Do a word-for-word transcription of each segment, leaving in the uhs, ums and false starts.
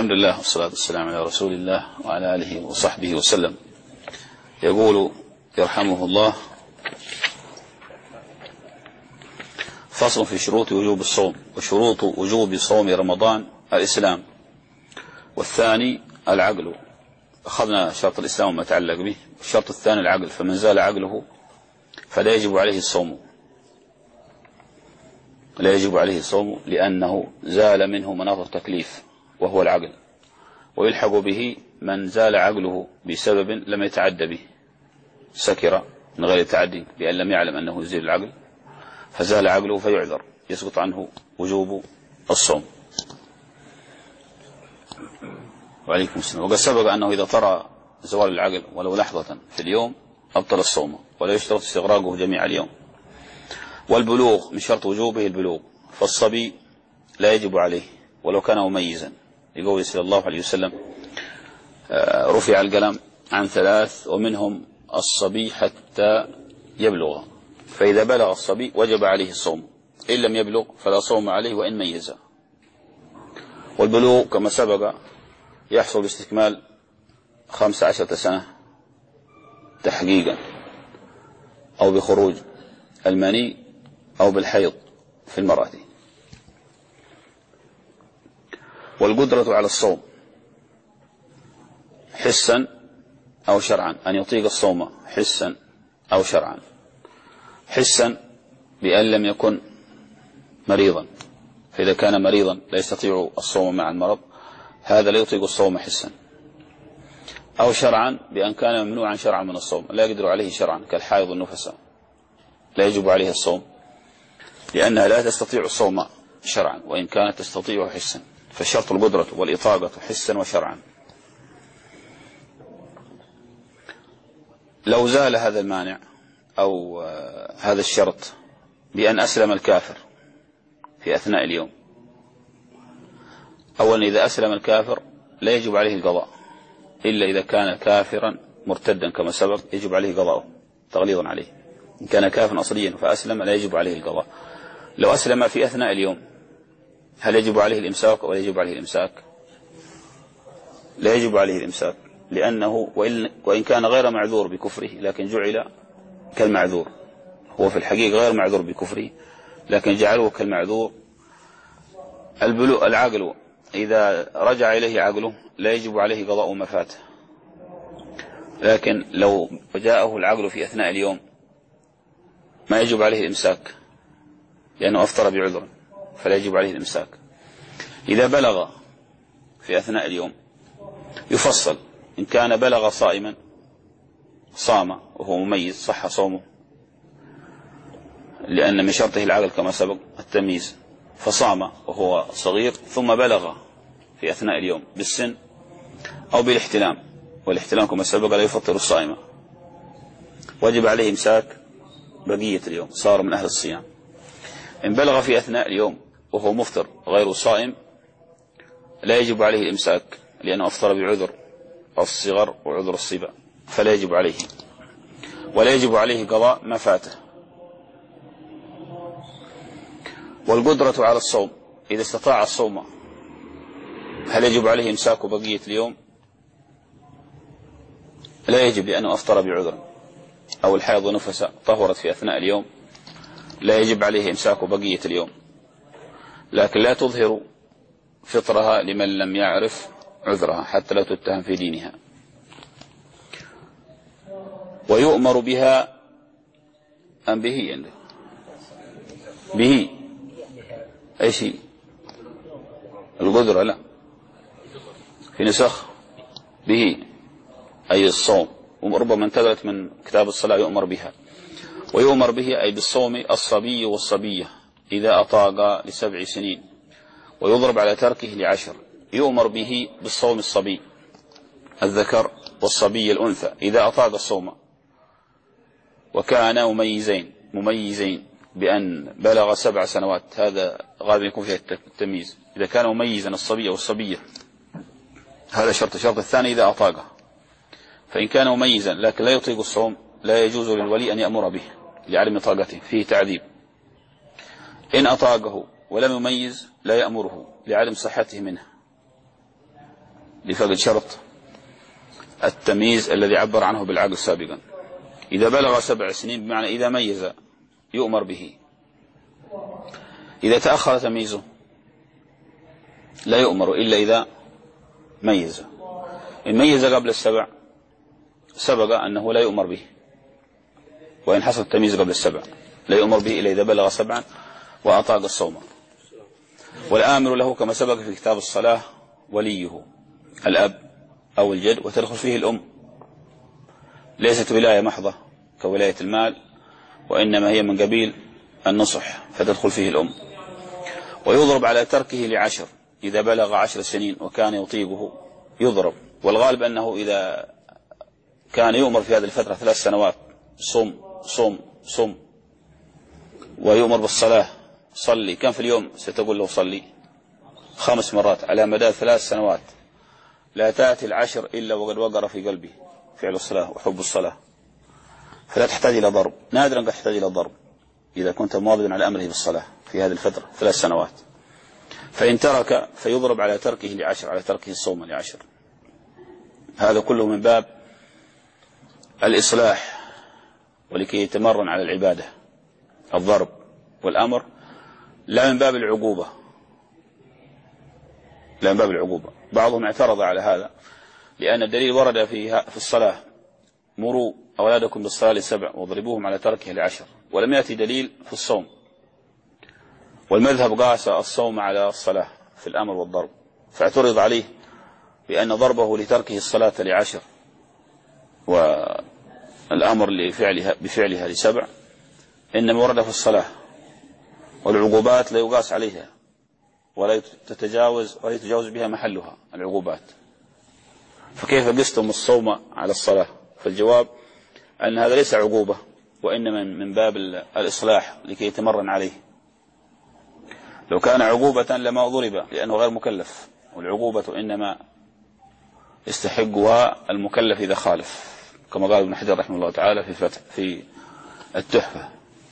الحمد لله والصلاة والسلام على رسول الله وعلى آله وصحبه وسلم. يقول يرحمه الله: فصل في شروط وجوب الصوم. وشروط وجوب صوم رمضان الإسلام، والثاني العقل. أخذنا شرط الإسلام وما يتعلق به. الشرط الثاني العقل، فمن زال عقله فلا يجب عليه الصوم، لا يجب عليه الصوم لأنه زال منه مناط التكليف وهو العقل. ويلحق به من زال عقله بسبب لم يتعد به، سكر من غير تعدي بأن لم يعلم أنه يزيل العقل فزال عقله فيعذر، يسقط عنه وجوب الصوم. وعليكم السلام. وقد سبق أنه إذا طرأ زوال العقل ولو لحظة في اليوم أبطل الصوم، ولا يشترط استغراقه جميع اليوم. والبلوغ من شرط وجوبه البلوغ، فالصبي لا يجب عليه ولو كان مميزا، يقول صلى الله عليه وسلم: رفع القلم عن ثلاث ومنهم الصبي حتى يبلغ، فإذا بلغ الصبي وجب عليه الصوم، إن لم يبلغ فلا صوم عليه وإن ميز. والبلوغ كما سبق يحصل باستكمال خمس عشرة سنة تحقيقا، أو بخروج المني، أو بالحيض في المرأة. والقدرة على الصوم حسا أو شرعا، أن يطيق الصوم حسا أو شرعا. حسا بأن لم يكن مريضا، فإذا كان مريضا لا يستطيع الصوم مع المرض هذا لا يطيق الصوم حسا. أو شرعا بأن كان ممنوعا شرعا من الصوم، لا يقدر عليه شرعا، كالحائض والنفساء لا يجب عليه الصوم لأنها لا تستطيع الصوم شرعا وإن كانت تستطيع حسا. فالشرط القدرة والإطاقة حسا وشرعا. لو زال هذا المانع أو هذا الشرط بأن أسلم الكافر في أثناء اليوم، أولا إذا أسلم الكافر لا يجب عليه القضاء إلا إذا كان كافرا مرتدا كما سبق، يجب عليه قضاءه تغليظا عليه. إن كان كافرا أصليا فأسلم لا يجب عليه القضاء. لو أسلم في أثناء اليوم هل يجب عليه الإمساك ولا يجب عليه الإمساك؟ لا يجب عليه الإمساك، لأنه وإن كان غير معذور بكفره لكن جعل كالمعذور. هو في الحقيقة غير معذور بكفره لكن جعله كالمعذور. العقل إذا رجع إليه عقله لا يجب عليه قضاء ما فات، لكن لو جاءه العقل في أثناء اليوم ما يجب عليه الإمساك لأنه أفطر بعذر فلا يجب عليه الإمساك. إذا بلغ في أثناء اليوم يفصل، إن كان بلغ صائما صام وهو مميز صح صومه لأن من شرطه العقل كما سبق التمييز، فصام وهو صغير ثم بلغ في أثناء اليوم بالسن أو بالاحتلام، والاحتلام كما سبق لا يفطر الصائمة، وجب عليه إمساك بقية اليوم، صار من أهل الصيام. إن بلغ في أثناء اليوم وهو مفطر غير صائم لا يجب عليه الإمساك لأنه أفطر بعذر الصغر وعذر الصبا فلا يجب عليه، ولا يجب عليه قضاء ما فاته. والقدرة على الصوم إذا استطاع الصوم هل يجب عليه إمساك بقية اليوم؟ لا يجب لأنه أفطر بعذر، أو الحائض ونفس طهرت في أثناء اليوم لا يجب عليه إمساك بقية اليوم، لكن لا تظهر فطرها لمن لم يعرف عذرها حتى لا تتهم في دينها. ويؤمر بها أم به عنده به أي شيء القدرة لا في نسخ به أي الصوم، وربما انتقلت من كتاب الصلاة يؤمر بها. ويؤمر به أي بالصوم الصبي والصبية إذا أطاق لسبع سنين، ويضرب على تركه لعشر. يؤمر به بالصوم الصبي الذكر والصبي الأنثى إذا أطاق الصوم وكان مميزين مميزين بأن بلغ سبع سنوات، هذا غالبا يكون فيه التمييز. إذا كان مميزا الصبي والصبية هذا شرط. الشرط الثاني إذا أطاقه، فإن كان مميزا لكن لا يطيق الصوم لا يجوز للولي أن يأمر به لعدم طاقته، فيه تعذيب. إن أطاقه ولم يميز لا يأمره لعدم صحته منه. لفقد شرط التمييز الذي عبر عنه بالعقل سابقا. إذا بلغ سبع سنين بمعنى إذا ميز يؤمر به. إذا تأخر تمييزه لا يؤمر إلا إذا ميز. إن ميز قبل السبع سبق أنه لا يؤمر به، وإن حصل التمييز قبل السبع لا يؤمر به إلا إذا بلغ سبعا وأطاق الصوم. والآمر له كما سبق في كتاب الصلاة وليه الأب أو الجد، وتدخل فيه الأم، ليست ولاية محضة كولاية المال، وإنما هي من قبيل النصح فتدخل فيه الأم. ويضرب على تركه لعشر، إذا بلغ عشر سنين وكان يطيقه يضرب. والغالب أنه إذا كان يؤمر في هذه الفترة ثلاث سنوات صم صم صم، ويؤمر بالصلاة صلي، كم في اليوم ستقول له صلي؟ خمس مرات على مدى ثلاث سنوات، لا تأتي العشر إلا وقد وقر في قلبي فعل الصلاة وحب الصلاة، فلا تحتاج إلى ضرب. نادرا قد تحتاج إلى ضرب إذا كنت مواظبا على أمره بالصلاة في هذه الفترة ثلاث سنوات. فإن ترك فيضرب على تركه لعشر، على تركه الصوم لعشر. هذا كله من باب الإصلاح ولكي يتمرن على العبادة، الضرب والأمر، لا من باب العقوبة، لا من باب العقوبة. بعضهم اعترض على هذا لأن الدليل ورد في في الصلاة مروا أولادكم بالصلاة لسبع واضربوهم على تركه لعشر، ولم يأتي دليل في الصوم. والمذهب قاس الصوم على الصلاة في الأمر والضرب، فاعترض عليه بأن ضربه لتركه الصلاة لعشر والأمر لفعلها بفعلها لسبع إنما ورد في الصلاة، والعقوبات لا يقاس عليها ولا تتجاوز ولا يتجاوز بها محلها العقوبات. فكيف قستم الصوم على الصلاة؟ فالجواب أن هذا ليس عقوبة، وإنما من باب الإصلاح لكي يتمرن عليه. لو كان عقوبة لما ضرب لأنه غير مكلف، والعقوبة إنما يستحقها المكلف إذا خالف، كما قال ابن حجر رحمه الله تعالى في فتح في التحفة.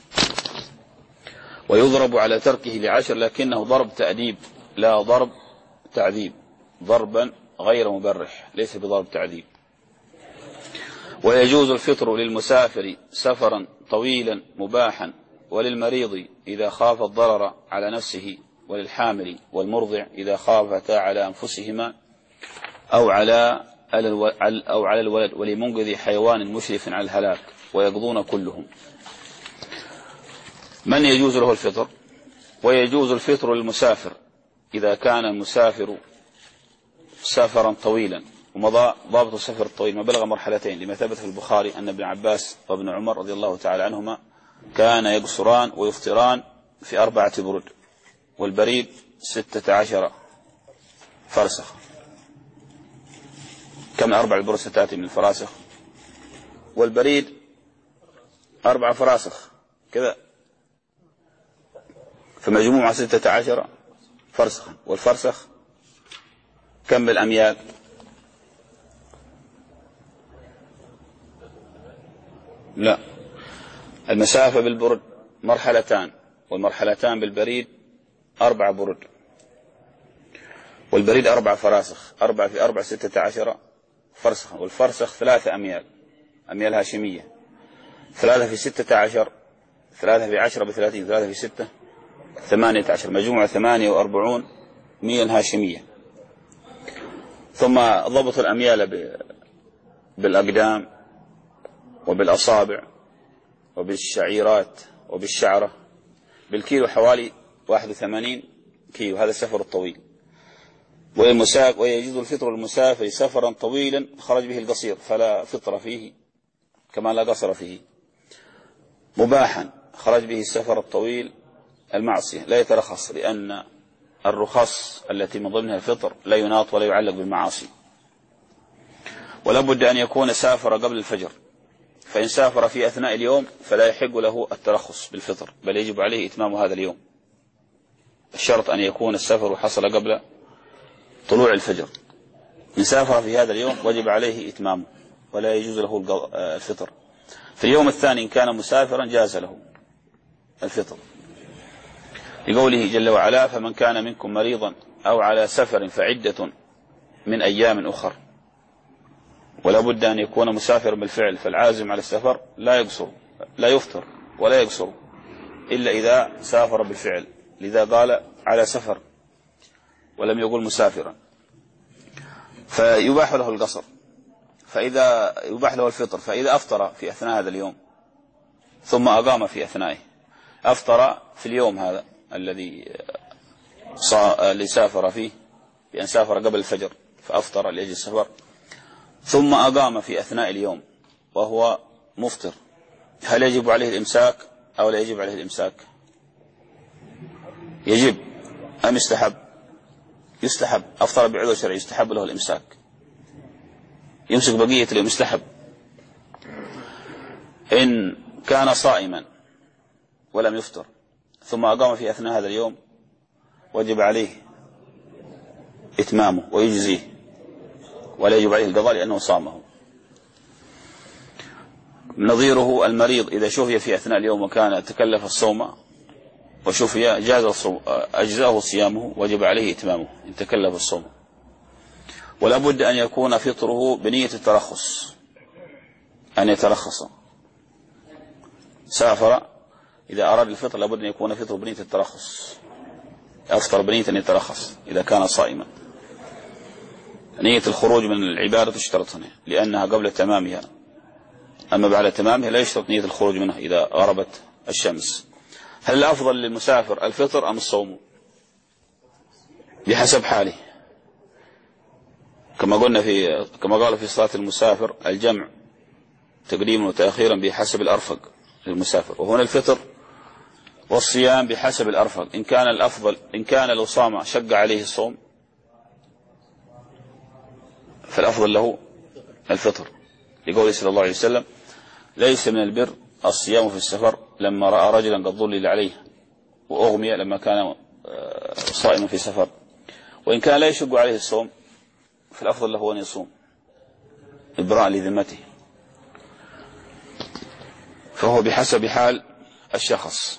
ويضرب على تركه لعشر، لكنه ضرب تأديب لا ضرب تعذيب، ضربا غير مبرح ليس بضرب تعذيب. ويجوز الفطر للمسافر سفرا طويلا مباحا، وللمريض إذا خاف الضرر على نفسه، وللحامل والمرضع إذا خافتا على أنفسهما أو على أو على الولد، ولمنقذ حيوان مشرف على الهلاك، ويقضون كلهم. من يجوز له الفطر؟ ويجوز الفطر للمسافر إذا كان المسافر سفرا طويلا، ومضى ضابط السفر الطويل ما بلغ مرحلتين، لما ثبت في البخاري أن ابن عباس وابن عمر رضي الله تعالى عنهما كان يقصران ويفطران في أربعة برد، والبريد ستة عشر فرسخ. كم أربع برد ستاتي من الفراسخ؟ والبريد أربع فراسخ كذا، فمجموعة ستة عشر فرسخا. والفرسخ كم بالأميال؟ لا، المسافة بالبرد مرحلتان، والمرحلتان بالبريد أربع برد، والبريد أربع فراسخ، أربع في أربع ستة عشر فرسخا. والفرسخ ثلاثة أميال، أميال هاشمية، ثلاثة في ستة عشر، ثلاثة في عشرة بثلاثين، ثلاثة في ستة ثمانية عشر، مجموعة ثمانية وأربعون ميل هاشمية. ثم ضبط الأميال بالأقدام وبالأصابع وبالشعيرات وبالشعرة، بالكيلو حوالي واحد وثمانين كيلو، هذا السفر الطويل. ويجوز الفطر للمسافر سفرا طويلا خرج به القصير فلا فطر فيه كما لا قصر فيه، مباحا خرج به السفر الطويل المعصية لا يترخص، لأن الرخص التي من ضمنها الفطر لا يناط ولا يعلق بالمعاصي. ولا بد أن يكون سافر قبل الفجر، فإن سافر في أثناء اليوم فلا يحق له الترخص بالفطر، بل يجب عليه إتمام هذا اليوم. الشرط أن يكون السفر حصل قبل طلوع الفجر. إن سافر في هذا اليوم وجب عليه إتمامه ولا يجوز له الفطر. في اليوم الثاني إن كان مسافرا جاز له الفطر، لقوله جل وعلا: فمن كان منكم مريضا أو على سفر فعدة من أيام أخر، ولا بد أن يكون مسافرا بالفعل، فالعازم على السفر لا يقصر لا يفطر ولا يقصر إلا إذا سافر بالفعل، لذا قال على سفر ولم يقول مسافرا، فيباح له القصر، فإذا يباح له الفطر، فإذا أفطر في أثناء هذا اليوم ثم أقام في أثنائه، أفطر في اليوم هذا الذي اللي سافر فيه بأن سافر قبل الفجر فأفطر لأجل السفر، ثم أقام في أثناء اليوم وهو مفطر، هل يجب عليه الإمساك أو لا يجب عليه الإمساك؟ يجب أم يستحب؟ يستحب. أفطر بعذر شرعي يستحب له الإمساك، يمسك بقية اليوم يستحب. إن كان صائما ولم يفطر ثم أقام في أثناء هذا اليوم وجب عليه إتمامه ويجزيه، ولا يجب عليه القضاء لأنه صامه. نظيره المريض إذا شفي في أثناء اليوم وكان تكلف الصوم وشفي جاز الصوم أجزاه صيامه وجب عليه إتمامه إن تكلف الصوم، ولا بد أن يكون فطره بنية الترخص، أن يترخص. سافر إذا أراد الفطر لابد أن يكون فطره بنية الترخص، أفطر بنية أن يترخص إذا كان صائما. نية الخروج من العبادة تشترط هنا لأنها قبل تمامها، أما بعد تمامها لا يشترط نية الخروج منها إذا غربت الشمس. هل الأفضل للمسافر الفطر أم الصوم؟ بحسب حاله، كما قلنا في كما قال في صلاة المسافر الجمع تقديما وتأخيرا بحسب الأرفق للمسافر، وهنا الفطر والصيام بحسب الأرفق. إن كان الأفضل إن كان لو صام شق عليه الصوم فالأفضل له الفطر، لقوله صلى الله عليه وسلم ليس من البر الصيام في السفر، لما رأى رجلا قد ظلل عليه وأغمي لما كان صائما في سفر. وإن كان لا يشق عليه الصوم فالأفضل له أن يصوم إبراء لذمته، فهو بحسب حال الشخص.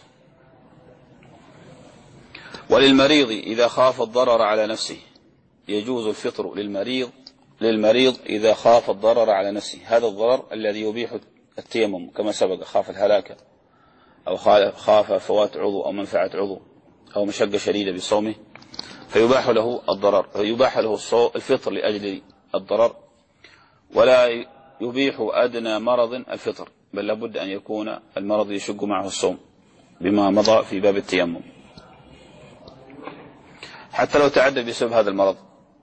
وللمريض إذا خاف الضرر على نفسه يجوز الفطر للمريض للمريض إذا خاف الضرر على نفسه، هذا الضرر الذي يبيح التيمم كما سبق، خاف الهلاك أو خاف فوات عضو أو منفعة عضو أو مشقة شديدة بصومه، فيباح له الضرر فيباح له الفطر لأجل الضرر، ولا يبيح أدنى مرض الفطر، بل لابد أن يكون المرض يشق معه الصوم بما مضى في باب التيمم، حتى لو تعدى بسبب هذا المرض،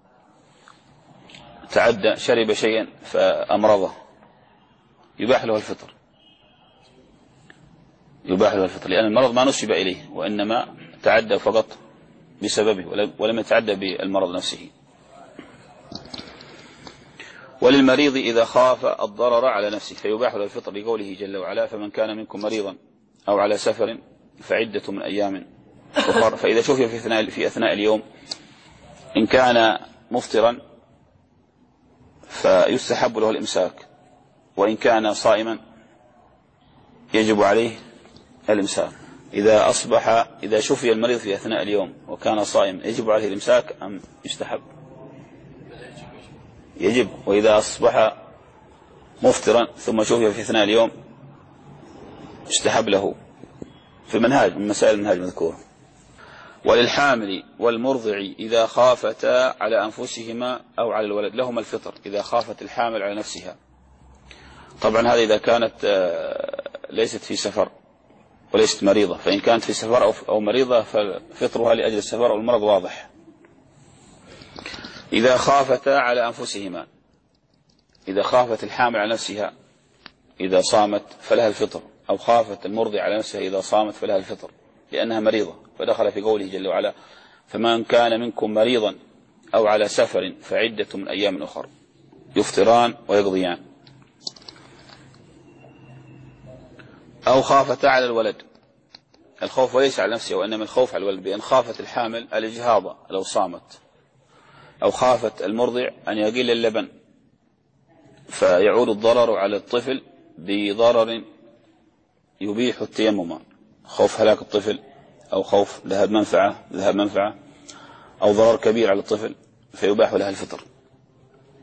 تعدى شرب شيئا فأمرضه يباح له الفطر يباح له الفطر لأن المرض ما نسب إليه وإنما تعدى فقط بسببه ولم يتعدى بالمرض نفسه. وللمريض إذا خاف الضرر على نفسه فيباح له الفطر لقوله جل وعلا فمن كان منكم مريضا أو على سفر فعدة من أيام أخر. فإذا شفي في أثناء, في أثناء اليوم إن كان مفطرا فيستحب له الإمساك، وإن كان صائما يجب عليه الإمساك. إذا أصبح إذا شفي المريض في أثناء اليوم وكان صائما يجب عليه الإمساك أم يستحب؟ يجب. وإذا أصبح مفطرا ثم شفي في أثناء اليوم يستحب له في المنهاج من مسائل المنهاج المذكورة. وللحامل والمرضع إذا خافتا على أنفسهما أو على الولد لهما الفطر إذا خافت الحامل على نفسها. طبعا هذا إذا كانت ليست في سفر وليست مريضة، فإن كانت في سفر أو مريضة ففطرها لأجل السفر أو المرض واضح. إذا خافتا على أنفسهما، إذا خافت الحامل على نفسها إذا صامت فلها الفطر، أو خافت المرضع على نفسها إذا صامت فلها الفطر لأنها مريضة، فدخل في قوله جل وعلا فمن كان منكم مريضا أو على سفر فعدة من أيام أخر يفطران ويقضيان. أو خافتا على الولد، الخوف ليس على نفسه وإنما الخوف على الولد، بأن خافت الحامل الإجهاض لو صامت، أو خافت المرضع أن يقل اللبن فيعود الضرر على الطفل بضرر يبيح التيمم، خوف هلاك الطفل أو خوف ذهاب منفعة ذهاب منفعة أو ضرر كبير على الطفل فيباح لها الفطر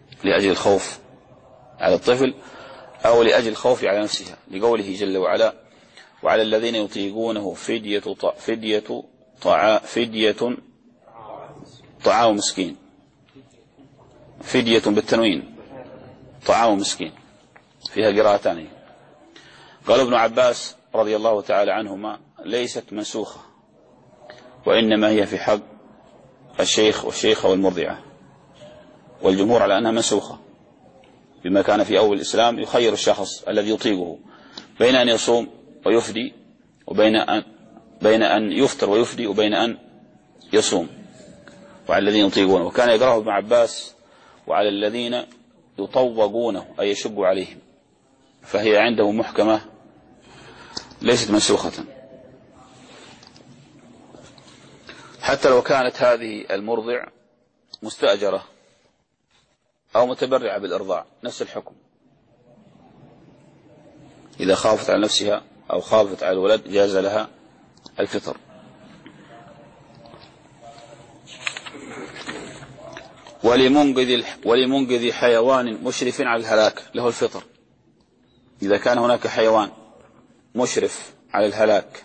لأجل الخوف على الطفل أو لأجل الخوف على نفسها، لقوله جل وعلا: وعلى الذين يطيقونه فدية فدية طعام فدية طعام مسكين، فدية بالتنوين، طعام مسكين، فيها قراءتان. قال ابن عباس رضي الله تعالى عنهما: ليست منسوخة، وإنما هي في حق الشيخ والشيخة والمرضعة، والجمهور على أنها منسوخة، بما كان في أول الإسلام يخير الشخص الذي يطيقه بين أن يصوم ويفدي، وبين أن بين أن يفطر ويفدي، وبين أن يصوم. وعلى الذين يطيقونه، وكان يقرأه ابن عباس: وعلى الذين يطوقونه، أي يشق عليهم، فهي عنده محكمة ليست منسوخة. حتى لو كانت هذه المرضع مستأجرة أو متبرعة بالإرضاع، نفس الحكم، إذا خافت على نفسها أو خافت على الولد جاز لها الفطر. ولمنقذ ولمنقذ حيوان مشرف على الهلاك له الفطر، إذا كان هناك حيوان مشرف على الهلاك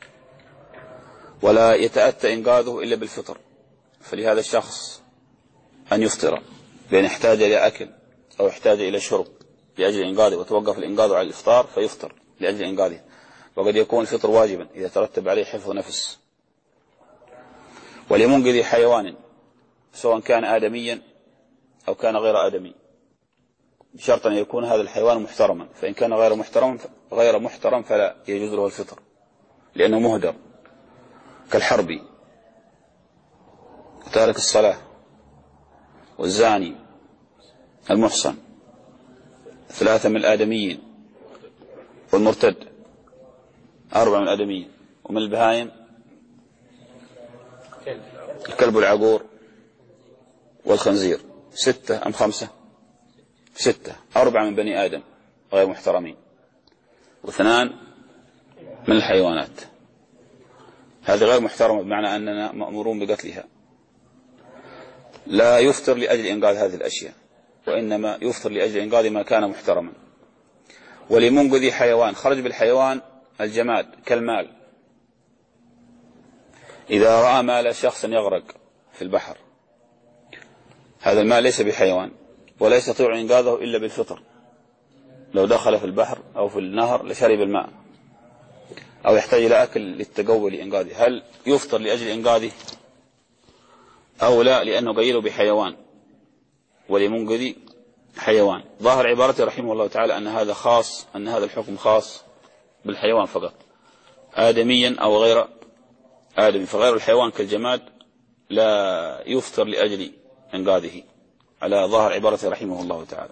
ولا يتأتى إنقاذه إلا بالفطر، فلهذا الشخص أن يفطر، بأن يحتاج إلى أكل أو يحتاج إلى شرب لأجل إنقاذه، وتوقف الإنقاذ على الإفطار فيفطر لأجل إنقاذه. وقد يكون الفطر واجبا إذا ترتب عليه حفظ نفس. ولمنقذ حيوان، سواء كان آدميا أو كان غير آدمي، بشرط أن يكون هذا الحيوان محترما، فإن كان غير محترم غير محترم فلا يجوز له الفطر، لأنه مهدر، كالحربي وتارك الصلاة والزاني المحصن، ثلاثة من الآدميين، والمرتد أربعة من الآدميين، ومن البهائم الكلب العقور والخنزير. ستة أم خمسة؟ ستة. أربعة من بني آدم غير محترمين، واثنان من الحيوانات. هذه غير محترمة بمعنى أننا مأمورون بقتلها. لا يفطر لأجل إنقاذ هذه الأشياء، وإنما يفطر لأجل إنقاذ ما كان محترما. ولمنقذ حيوان، خرج بالحيوان الجماد كالمال، إذا رأى مال شخص يغرق في البحر، هذا المال ليس بحيوان ولا يستطيع إنقاذه إلا بالفطر. لو دخل في البحر أو في النهر لشرب الماء، أو يحتاج إلى أكل للتقوى لإنقاذه، هل يفطر لأجل إنقاذه أو لا؟ لأنه قيل بحيوان. ولمنقذ حيوان، ظاهر عبارته رحمه الله تعالى أن هذا خاص، أن هذا الحكم خاص بالحيوان فقط، آدميا أو غير آدمي، فغير الحيوان كالجماد لا يفطر لأجل إنقاذه، على ظاهر عبارته رحمه الله تعالى.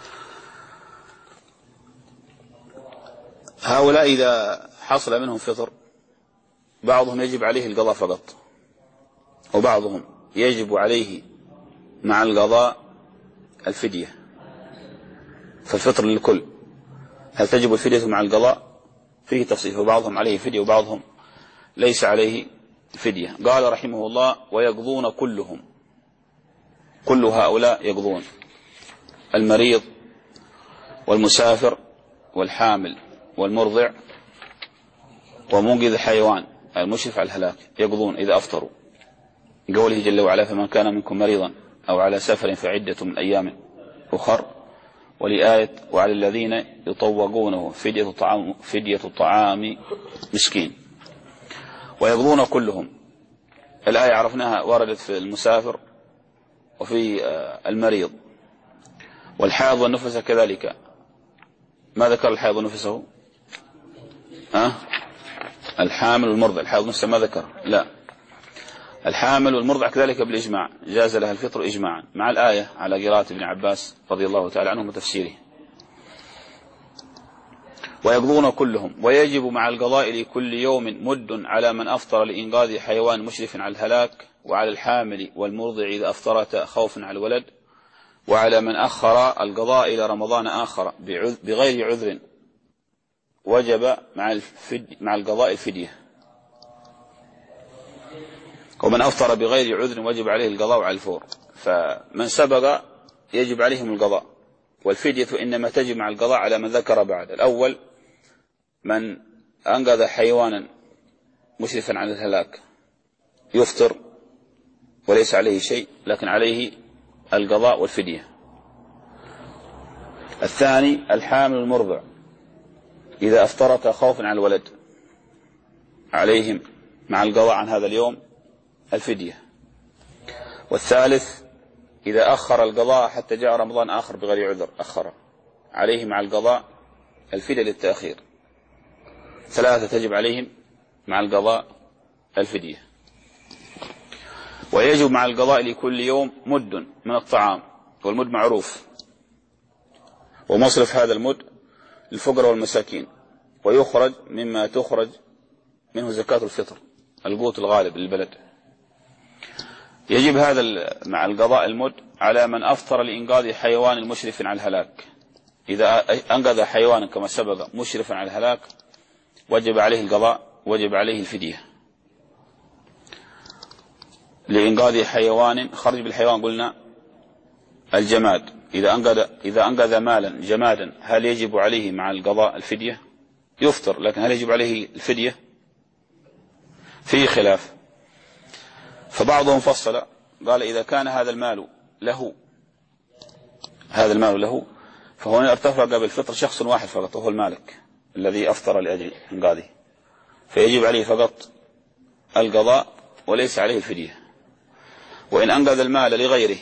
هؤلاء إذا حصل منهم فطر، بعضهم يجب عليه القضاء فقط، وبعضهم يجب عليه مع القضاء الفدية، فالفطر للكل. هل تجب الفدية مع القضاء؟ فيه تفصيل، وبعضهم عليه فدية وبعضهم ليس عليه فدية. قال رحمه الله: ويقضون كلهم، كل هؤلاء يقضون، المريض والمسافر والحامل والمرضع ومنقذ الحيوان المشرف على الهلاك، يقضون إذا أفطروا، قوله جل وعلا: فمن كان منكم مريضا أو على سفر فعدة من أيام أخر، ولآية: وعلى الذين يطوقونه فدية طعام, فدية طعام مسكين. ويقضون كلهم، الآية عرفناها وردت في المسافر وفي المريض والحائض والنفس كذلك. ما ذكر الحائض ونفسه؟ أه؟ الحامل والمرضع. الحائض نفسه ما ذكر، لا، الحامل والمرضع كذلك بالإجماع جاز لها الفطر إجماعا، مع الآية على قراءة ابن عباس رضي الله تعالى عنه وتفسيره. ويقضون كلهم، ويجب مع القضاء لكل يوم مد على من أفطر لإنقاذ حيوان مشرف على الهلاك، وعلى الحامل والمرضع إذا أفطرت خوفا على الولد، وعلى من أخر القضاء إلى رمضان آخر بغير عذر وجب مع الفد مع القضاء الفدية. ومن أفطر بغير عذر وجب عليه القضاء على الفور. فمن سبق يجب عليهم القضاء، والفدية إنما تجب مع القضاء على من ذكر بعد. الأول من أنقذ حيوانا مشرفا على الهلاك يفطر وليس عليه شيء، لكن عليه القضاء والفدية. الثاني الحامل المرضع إذا أفطرت خوفا على الولد عليهم مع القضاء عن هذا اليوم الفدية. والثالث إذا أخر القضاء حتى جاء رمضان آخر بغير عذر أخر عليه مع القضاء الفدية للتأخير. ثلاثة تجب عليهم مع القضاء الفدية. ويجب مع القضاء لكل يوم مد من الطعام، والمد معروف، ومصرف هذا المد للفقراء والمساكين، ويخرج مما تخرج منه زكاة الفطر القوت الغالب للبلد. يجب هذا مع القضاء المد على من أفطر لإنقاذ حيوان مشرف على الهلاك. إذا أنقذ حيوانا كما سبق مشرفا على الهلاك وجب عليه القضاء، وجب عليه الفدية. لإنقاذ حيوان خرج بالحيوان قلنا الجماد، إذا أنقذ إذا أنقذ مالا جمادا هل يجب عليه مع القضاء الفدية؟ يفطر، لكن هل يجب عليه الفدية؟ فيه خلاف. فبعضهم فصل قال إذا كان هذا المال له هذا المال له فهنا ارتفق بالفطر شخص واحد فقط وهو المالك الذي أفطر لأجل إنقاذه، فيجب عليه فقط القضاء وليس عليه الفدية. وإن أنقذ المال لغيره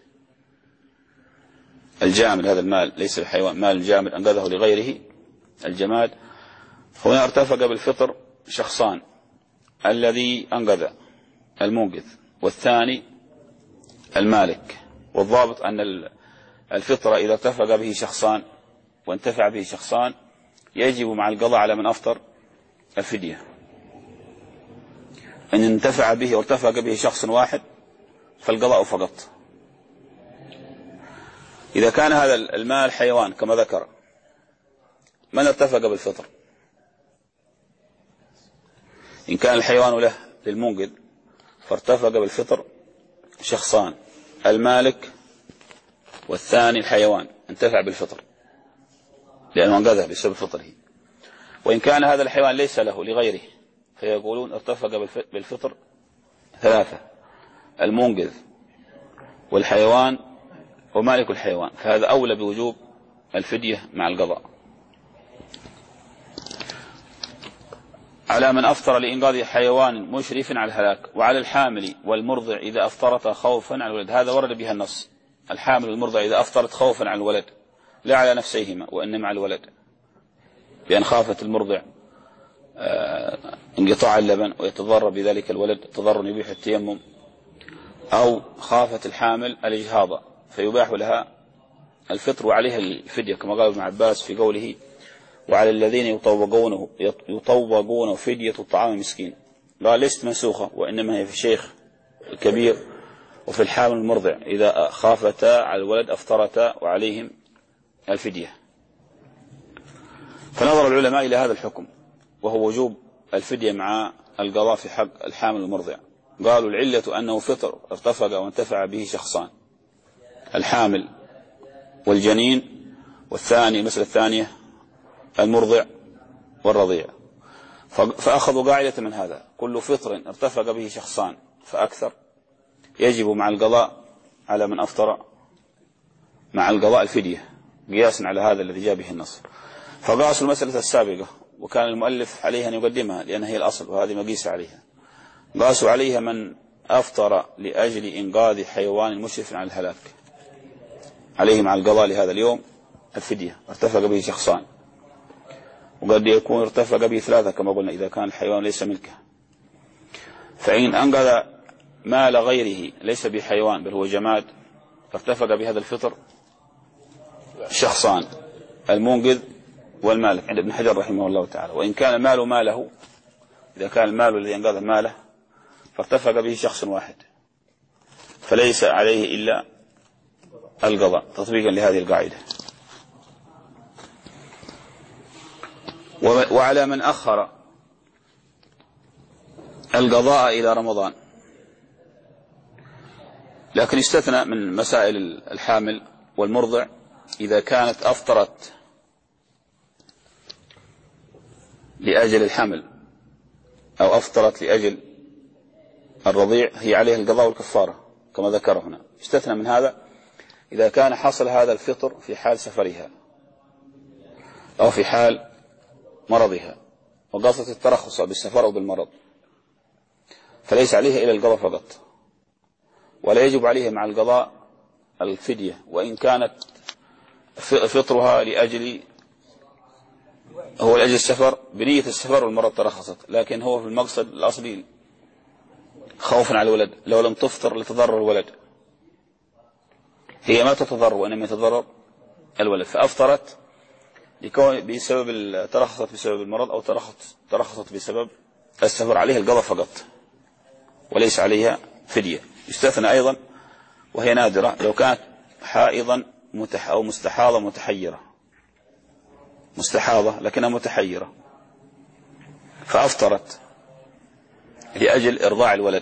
الجامد، هذا المال ليس الحيوان، مال الجامد أنقذه لغيره الجماد، فهنا ارتفق بالفطر شخصان، الذي أنقذ المنقذ والثاني المالك. والضابط أن الفطرة إذا ارتفق به شخصان وانتفع به شخصان يجب مع القضاء على من أفطر الفدية. إن انتفع به وارتفق به شخص واحد فالقضاء فقط. إذا كان هذا المال حيوان كما ذكر، من ارتفق بالفطر؟ إن كان الحيوان له للمنقذ فارتفق بالفطر شخصان، المالك والثاني الحيوان انتفع بالفطر لأنه أنقذه بسبب فطره. وإن كان هذا الحيوان ليس له لغيره فيقولون ارتفق بالفطر ثلاثة، المنقذ والحيوان ومالك الحيوان، فهذا أولى بوجوب الفدية مع القضاء. على من أفطر لإنقاذ حيوان مشرف على الهلاك، وعلى الحامل والمرضع إذا أفطرت خوفا على الولد. هذا ورد بها النص، الحامل والمرضع إذا أفطرت خوفا على الولد لا على نفسيهما وإنما على الولد، بأن خافت المرضع انقطاع اللبن ويتضرر بذلك الولد تضرر يبيح التيمم، أو خافت الحامل الإجهاض فيباح لها الفطر وعليها الفدية، كما قال ابن عباس في قوله وعلى الذين يطوقونه يطوقون فدية الطعام مسكين. قال ليست منسوخة وإنما هي في الشيخ الكبير وفي الحامل المرضع إذا خافتا على الولد أفطرتا وعليهم الفدية. فنظر العلماء إلى هذا الحكم وهو وجوب الفدية مع القضاء في حق الحامل المرضع. قالوا العلة أنه فطر ارتفق وانتفع به شخصان، الحامل والجنين، والثاني المسألة الثانية المرضع والرضيع. فأخذوا قاعدة من هذا، كل فطر ارتفق به شخصان فأكثر يجب مع القضاء على من أفطر مع القضاء الفدية، قياسا على هذا الذي جاء به النص. فقاسوا المسألة السابقة وكان المؤلف عليها أن يقدمها لأنها هي الأصل وهذه مقيس عليها، قاسوا عليها من أفطر لأجل إنقاذ حيوان مشرف على الهلاك عليه مع القضاء لهذا اليوم الفدية، ارتفق به شخصان، وقد يكون ارتفق به ثلاثة كما قلنا إذا كان الحيوان ليس ملكه. فإن أنقذ مال غيره ليس بحيوان بل هو جماد ارتفق بهذا الفطر شخصان، المنقذ والمالك عند ابن حجر رحمه الله تعالى. وإن كان المال ماله، إذا كان المال الذي أنقذ ماله فارتفق به شخص واحد فليس عليه إلا القضاء تطبيقا لهذه القاعدة. وعلى من أخر القضاء إلى رمضان، لكن استثنى من مسائل الحامل والمرضع إذا كانت أفطرت لأجل الحمل أو أفطرت لأجل الرضيع هي عليها القضاء والكفارة كما ذكر هنا. استثنى من هذا إذا كان حصل هذا الفطر في حال سفرها أو في حال مرضها وقصة الترخص بالسفر أو بالمرض، فليس عليها إلا القضاء فقط، ولا يجب عليها مع القضاء الفدية وإن كانت فطرها لأجل هو لأجل السفر بنية السفر والمرض ترخصت، لكن هو في المقصد الأصلي خوفا على الولد، لو لم تفطر لتضرر الولد، هي ما تتضرر وإنما يتضرر الولد، فأفطرت بسبب ترخصت بسبب المرض أو ترخصت ترخصت بسبب السفر، عليها القضاء فقط وليس عليها فدية. يستثنى أيضا وهي نادرة لو كانت حائضا متح أو مستحاضة متحيرة، مستحاضة لكنها متحيرة فأفطرت لأجل إرضاع الولد،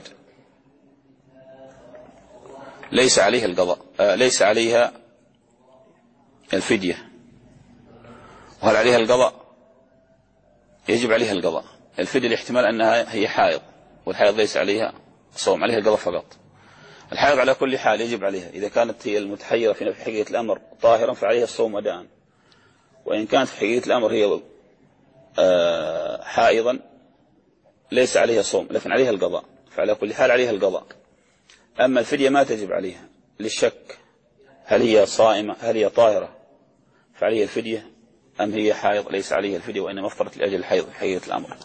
ليس عليها القضاء آه ليس عليها الفدية. وهل عليها القضاء؟ يجب عليها القضاء. الفدية الاحتمال أنها هي حائض، والحائض ليس عليها صوم، عليها القضاء فقط. الحائض على كل حال يجب عليها، إذا كانت هي المتحيرة في حقيقة الأمر طاهرا فعليها الصوم أداء، وإن كانت في حقيقة الأمر هي آه حائضا ليس عليها صوم لكن عليها القضاء، فعلى كل حال عليها القضاء. أما الفدية ما تجب عليها للشك هل هي صائمة هل هي طاهرة فعليها الفدية أم هي حائض ليس عليها الفدية وإنما افطرت لأجل الحيض في حقيقة الأمر.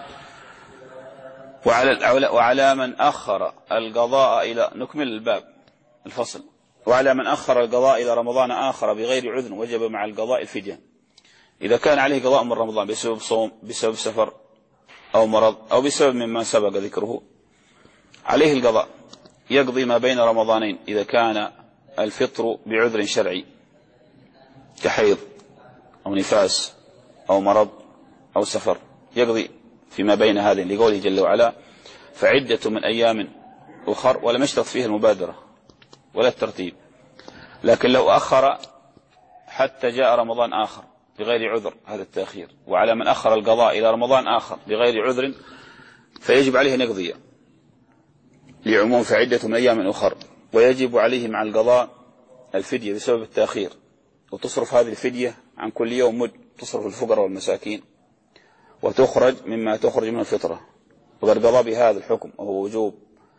وعلى, وعلى من أخر القضاء إلى نكمل الباب الفصل وعلى من أخر القضاء إلى رمضان آخر بغير عذر وجب مع القضاء الفدية. إذا كان عليه قضاء من رمضان بسبب صوم بسبب سفر أو مرض أو بسبب مما سبق ذكره عليه القضاء، يقضي ما بين رمضانين إذا كان الفطر بعذر شرعي كحيض أو نفاس أو مرض أو سفر، يقضي فيما بين هذين لقوله جل وعلا فعدة من أيام أخر، ولم يشترط فيها المبادرة ولا الترتيب. لكن لو أخر حتى جاء رمضان آخر بغير عذر هذا التأخير. وعلى من أخر القضاء إلى رمضان آخر بغير عذر فيجب عليه أن يقضي لعموم فعدة من أيام أخر، ويجب عليه مع القضاء الفدية بسبب التأخير، وتصرف هذه الفدية عن كل يوم مد، تصرف الفقراء والمساكين وتخرج مما تخرج من الفطرة. وقد قضى بهذا الحكم وهو وجوب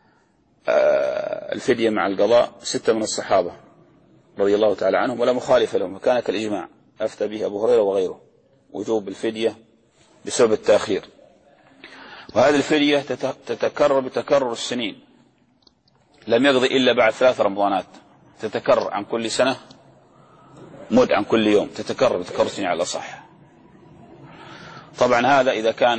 الفدية مع القضاء ستة من الصحابة رضي الله تعالى عنهم ولا مخالف لهم، وكان كالإجماع أفتى به أبو هريرة وغيره وجوب الفدية بسبب التأخير. وهذه الفدية تتكرر بتكرر السنين، لم يقضي إلا بعد ثلاث رمضانات، تتكرر عن كل سنة مد عن كل يوم، تتكرر بتكرر السنين على الأصح. طبعا هذا إذا كان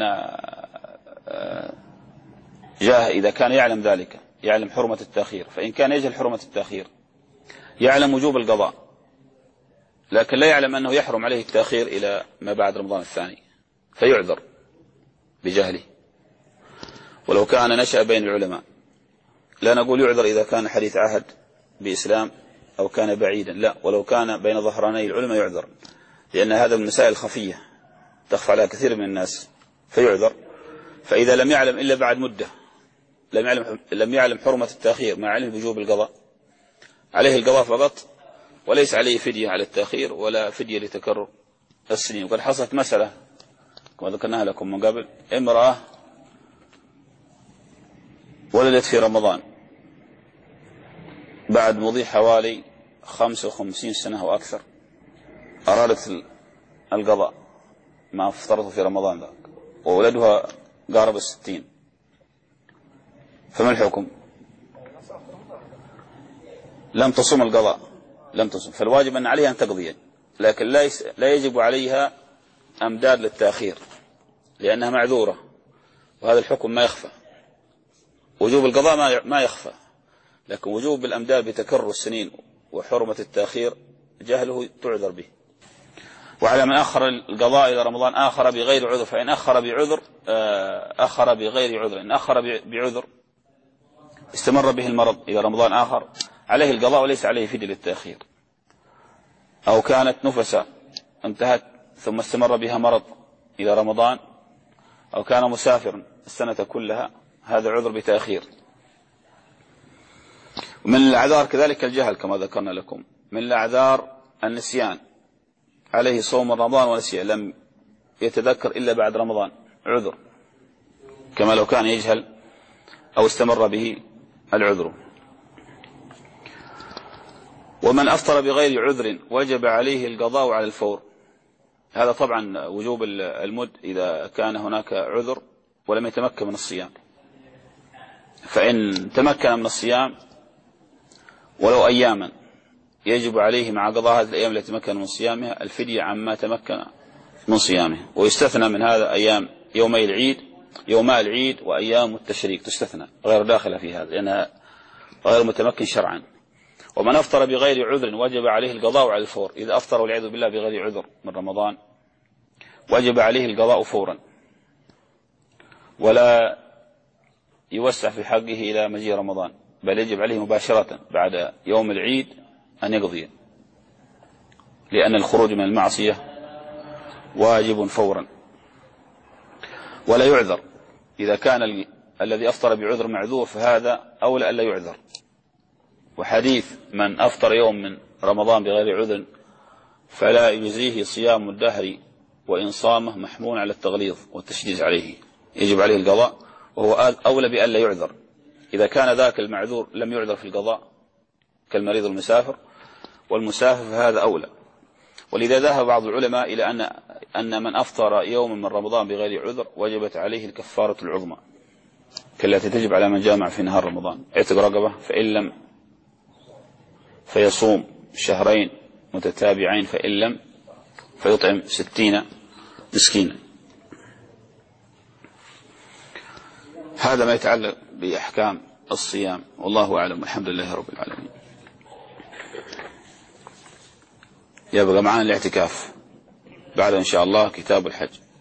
جاه إذا كان يعلم ذلك، يعلم حرمة التأخير، فإن كان يجهل حرمة التأخير يعلم وجوب القضاء لكن لا يعلم أنه يحرم عليه التأخير إلى ما بعد رمضان الثاني فيعذر بجهله. ولو كان نشأ بين العلماء، لا نقول يعذر إذا كان حديث عهد بإسلام أو كان بعيدا، لا، ولو كان بين ظهراني العلماء يعذر، لأن هذا من المسائل الخفية تخفى على كثير من الناس فيعذر. فإذا لم يعلم إلا بعد مدة، لم يعلم لم يعلم حرمة التأخير مع علم بوجوب القضاء، عليه القضاء فقط وليس عليه فدية على التأخير ولا فدية لتكرر السنين. وقد حصلت مسألة كما ذكرناها لكم من قبل، امرأة ولدت في رمضان بعد مضي حوالي خمسة وخمسين سنة أو أكثر، أرادت القضاء ما افترضه في رمضان ذاك، وولدها قارب الستين، فما الحكم؟ لم تصم القضاء، لم تصم، فالواجب أن عليها أن تقضي، لكن لا لا يجب عليها أمداد للتأخير لأنها معذورة، وهذا الحكم ما يخفى. وجوب القضاء ما يخفى، لكن وجوب الأمداد بتكرر السنين وحرمة التأخير جهله تعذر به. وعلى من أخر القضاء إلى رمضان آخر بغير عذر، فإن أخر بعذر أخر بغير عذر، إن أخر بعذر استمر به المرض إلى رمضان آخر عليه القضاء وليس عليه فدية للتأخير. أو كانت نفسا انتهت ثم استمر بها مرض إلى رمضان، أو كان مسافرا السنة كلها، هذا عذر بتأخير. من الأعذار كذلك الجهل كما ذكرنا لكم. من الأعذار النسيان، عليه صوم رمضان ونسي، لم يتذكر إلا بعد رمضان، عذر كما لو كان يجهل أو استمر به العذر. ومن أفطر بغير عذر وجب عليه القضاء على الفور. هذا طبعا وجوب المد إذا كان هناك عذر ولم يتمكن من الصيام. فإن تمكن من الصيام ولو أياما يجب عليه مع قضاء هذه الأيام التي تمكن من صيامها الفدية عما تمكن من صيامه. ويستثنى من هذا أيام يومي العيد، يوما العيد وأيام التشريق تستثنى، غير داخلة في هذا لأنها غير متمكن شرعا. ومن أفطر بغير عذر وجب عليه القضاء على الفور. إذا أفطر والعياذ بالله بغير عذر من رمضان وجب عليه القضاء فورا، ولا يوسع في حقه إلى مجيء رمضان، بل يجب عليه مباشرة بعد يوم العيد أن يقضي، لأن الخروج من المعصية واجب فورا. ولا يعذر إذا كان ال... الذي أفطر بعذر معذور، فهذا أولى ألا يعذر. وحديث من أفطر يوم من رمضان بغير عذر فلا يجزيه صيام الدهر وإن صامه محمول على التغليظ والتشديد عليه، يجب عليه القضاء، وهو أولى بألا يعذر. إذا كان ذاك المعذور لم يعذر في القضاء كالمريض المسافر والمسافر فهذا أولى. ولذا ذهب بعض العلماء إلى أن أن من أفطر يوم من رمضان بغير عذر وجبت عليه الكفارة العظمى كالتي تجب على من جامع في نهار رمضان، اعتق رقبة، فإن لم فيصوم شهرين متتابعين، فإن لم فيطعم ستين مسكينا. هذا ما يتعلق بأحكام الصيام، والله أعلم، والحمد لله رب العالمين. يبقى معنا الاعتكاف بعد إن شاء الله كتاب الحج.